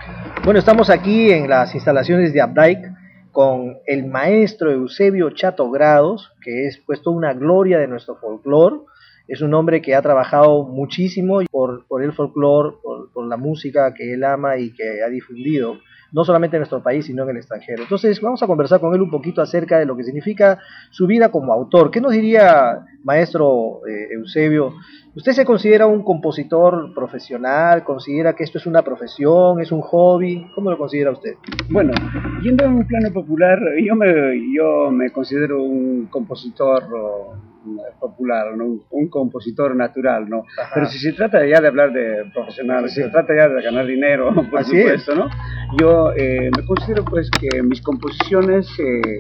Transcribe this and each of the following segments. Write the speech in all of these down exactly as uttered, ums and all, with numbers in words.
Bueno, estamos aquí en las instalaciones de Updike con el maestro Eusebio Chato Grados, que es pues toda una gloria de nuestro folclore. Es un hombre que ha trabajado muchísimo por, por el folclore, por, por la música que él ama y que ha difundido, no solamente en nuestro país, sino en el extranjero. Entonces vamos a conversar con él un poquito acerca de lo que significa su vida como autor. ¿Qué nos diría, maestro eh, Eusebio? ¿Usted se considera un compositor profesional? ¿Considera que esto es una profesión, es un hobby? ¿Cómo lo considera usted? Bueno, yendo en un plano popular, yo me, yo me considero un compositor oh, popular, ¿no? un, un compositor natural, ¿no? Ajá. Pero si se trata ya de hablar de profesional, si se trata ya de ganar dinero, por Así supuesto, es. ¿no? Yo eh, me considero pues que mis composiciones eh,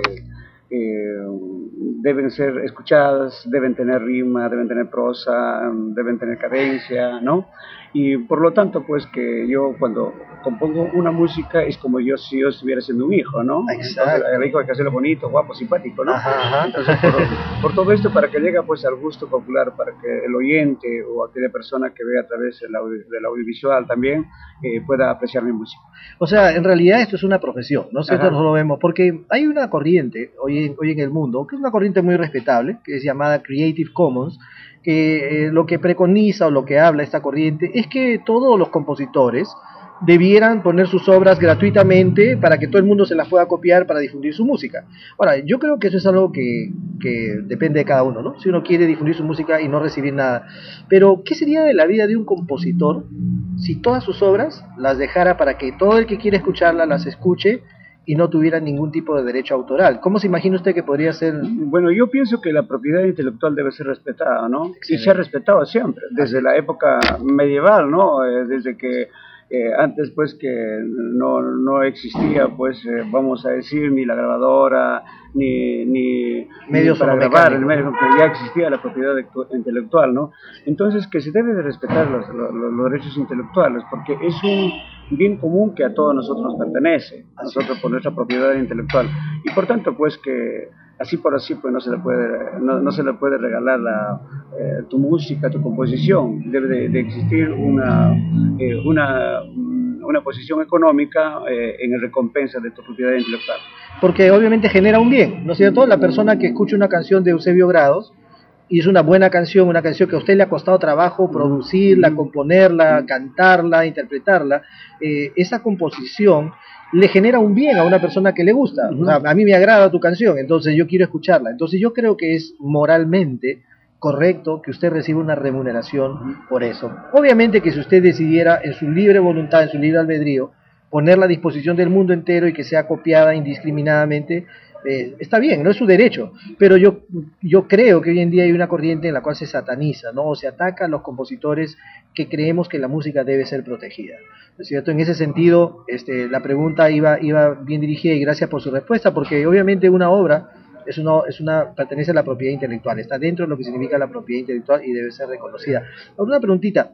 eh, deben ser escuchadas, deben tener rima, deben tener prosa, deben tener cadencia, ¿no? Y por lo tanto, pues que yo cuando compongo una música es como yo si yo estuviera siendo un hijo, ¿no? Exacto. Entonces el hijo hay que hacerlo bonito, guapo, simpático, ¿no? Ajá, ajá. Entonces por, por todo esto, para que llegue pues al gusto popular, para que el oyente o aquella persona que ve a través del, audio, del audiovisual también eh, pueda apreciar mi música. O sea, en realidad esto es una profesión, ¿no es cierto? Ajá. Nosotros lo vemos, porque hay una corriente hoy en, hoy en el mundo, que es una corriente muy respetable, que es llamada Creative Commons, que eh, lo que preconiza o lo que habla esta corriente es que todos los compositores debieran poner sus obras gratuitamente para que todo el mundo se las pueda copiar para difundir su música. Ahora, yo creo que eso es algo que, que depende de cada uno, ¿no? Si uno quiere difundir su música y no recibir nada. Pero, ¿qué sería de la vida de un compositor si todas sus obras las dejara para que todo el que quiera escucharlas las escuche y no tuviera ningún tipo de derecho autoral? ¿Cómo se imagina usted que podría ser? Bueno, yo pienso que la propiedad intelectual debe ser respetada, ¿no? Excelente. Y se ha respetado siempre, desde la época medieval, ¿no? Eh, desde que eh, antes, pues, que no, no existía, pues, eh, vamos a decir, ni la grabadora, ni, ni medios ni para grabar, el medio, que ya existía la propiedad intelectual, ¿no? Entonces, que se debe de respetar los, los, los derechos intelectuales, porque es un bien común que a todos nosotros nos pertenece, a nosotros por nuestra propiedad intelectual, y por tanto, pues, que así por así, pues, no se le puede, no, no se le puede regalar la, eh, tu música, tu composición. Debe de, de existir una, eh, una, una posición económica eh, en recompensa de tu propiedad intelectual. Porque obviamente genera un bien, ¿no es cierto? La persona que escucha una canción de Eusebio Grados y es una buena canción, una canción que a usted le ha costado trabajo producirla, componerla, cantarla, interpretarla, eh, esa composición le genera un bien a una persona que le gusta. O sea, a mí me agrada tu canción, entonces yo quiero escucharla. Entonces yo creo que es moralmente correcto que usted reciba una remuneración por eso. Obviamente que si usted decidiera en su libre voluntad, en su libre albedrío, ponerla a disposición del mundo entero y que sea copiada indiscriminadamente, eh, está bien, no es su derecho, pero yo, yo creo que hoy en día hay una corriente en la cual se sataniza, ¿no? O se ataca a los compositores que creemos que la música debe ser protegida, ¿no es cierto? En ese sentido, este, la pregunta iba, iba bien dirigida y gracias por su respuesta, porque obviamente una obra es una, es una, pertenece a la propiedad intelectual, está dentro de lo que significa la propiedad intelectual y debe ser reconocida. Ahora, una preguntita,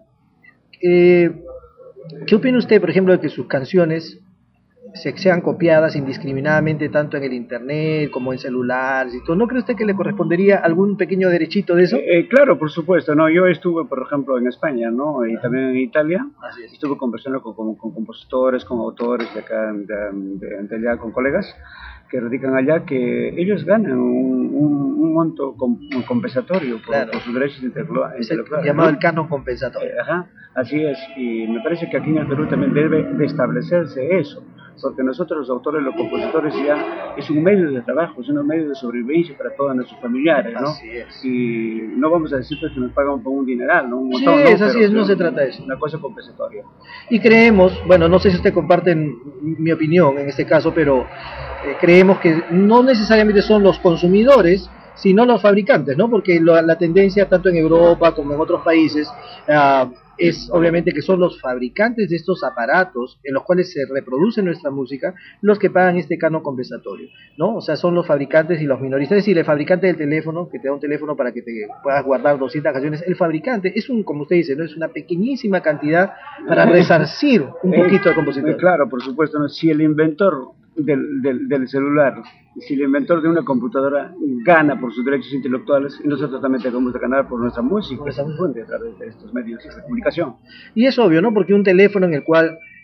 eh, ¿qué opina usted, por ejemplo, de que sus canciones se, sean copiadas indiscriminadamente tanto en el internet como en celulares y todo? ¿No cree usted que le correspondería algún pequeño derechito de eso? Eh, eh, claro, por supuesto, no. Yo estuve, por ejemplo, en España, ¿no? Y también en Italia. Así es. Estuve conversando con, con, con compositores, con autores de acá, de, de, de allá, con colegas que radican allá, que ellos ganan un, un, un monto compensatorio por, claro, por sus derechos intelectuales. Llamado, ¿no?, el canon compensatorio. Eh, ajá, así es. Y me parece que aquí en el Perú también debe de establecerse eso, porque nosotros los autores, los compositores, ya es un medio de trabajo, es un medio de sobrevivencia para todos nuestros familiares, ¿no? Así es. Y no vamos a decir pues, que nos pagan por un dineral, ¿no? Un montón, sí, es, ¿no? Así pero, es, no se trata de eso. Una cosa compensatoria. Y creemos, bueno, no sé si usted comparte mi opinión en este caso, pero eh, creemos que no necesariamente son los consumidores, sino los fabricantes, ¿no? Porque lo, la tendencia tanto en Europa como en otros países uh, es obviamente que son los fabricantes de estos aparatos en los cuales se reproduce nuestra música los que pagan este canon compensatorio, ¿no? O sea, son los fabricantes y los minoristas. Es decir, el fabricante del teléfono, que te da un teléfono para que te puedas guardar doscientas canciones, el fabricante es un, como usted dice, ¿no? Es una pequeñísima cantidad para resarcir un poquito al compositor. Eh, claro, por supuesto, ¿no? Si el inventor del, del, del celular, si el inventor de una computadora gana por sus derechos intelectuales, nosotros también tenemos que ganar por nuestra música, que se difunde a través de estos medios de comunicación. Y es obvio, ¿no? Porque un teléfono en el cual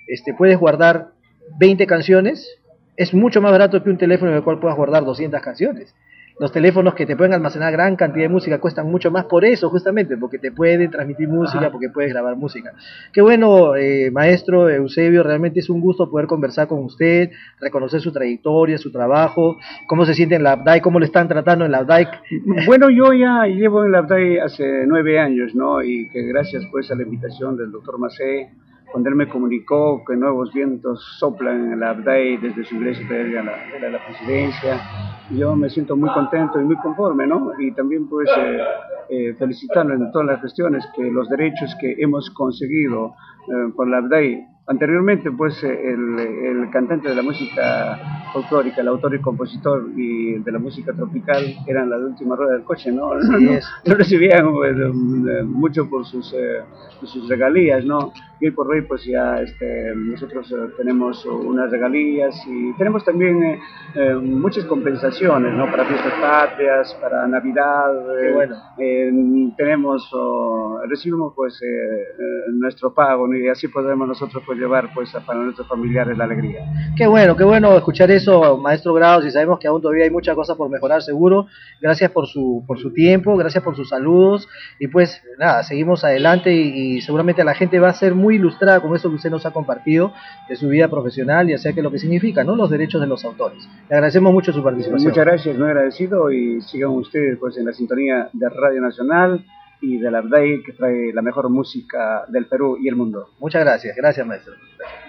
este, puedes guardar veinte canciones, es mucho más barato que un teléfono en el cual puedas guardar doscientas canciones. Los teléfonos que te pueden almacenar gran cantidad de música cuestan mucho más por eso, justamente, porque te pueden transmitir música, Ajá. porque puedes grabar música. Qué bueno, eh, maestro Eusebio, realmente es un gusto poder conversar con usted, reconocer su trayectoria, su trabajo, cómo se siente en la ABDAI, cómo le están tratando en la ABDAI. Bueno, yo ya llevo en la ABDAI hace nueve años, ¿no? Y que gracias pues a la invitación del doctor Macé, cuando él me comunicó que nuevos vientos soplan en la ABDAI desde su iglesia previa a la, a la presidencia, yo me siento muy contento y muy conforme, ¿no? Y también pues eh, eh, felicitarlo en todas las cuestiones, que los derechos que hemos conseguido eh, por la ABDAI. Anteriormente pues el, el cantante de la música folclórica, el autor y compositor y de la música tropical eran la última rueda del coche, ¿no? No, no, no recibían pues, mucho por sus, eh, sus regalías, ¿no? Y hoy por hoy pues ya este, nosotros eh, tenemos unas regalías y tenemos también eh, eh, muchas compensaciones, ¿no? Para fiestas patrias, para Navidad, eh, bueno. eh, tenemos, oh, recibimos pues eh, eh, nuestro pago, ¿no? Y así podemos nosotros pues llevar pues a, para nuestros familiares la alegría. Qué bueno, qué bueno escuchar eso, maestro Grados, y sabemos que aún todavía hay muchas cosas por mejorar seguro. Gracias por su, por su tiempo, gracias por sus saludos, y pues nada, seguimos adelante y, y seguramente la gente va a ser muy ilustrada con eso que usted nos ha compartido de su vida profesional y acerca de lo que significa, ¿no? Los derechos de los autores. Le agradecemos mucho su participación. Muchas gracias, muy agradecido, y sigan ustedes pues en la sintonía de Radio Nacional y de la ABDAI, que trae la mejor música del Perú y el mundo. Muchas gracias, gracias maestro. Gracias.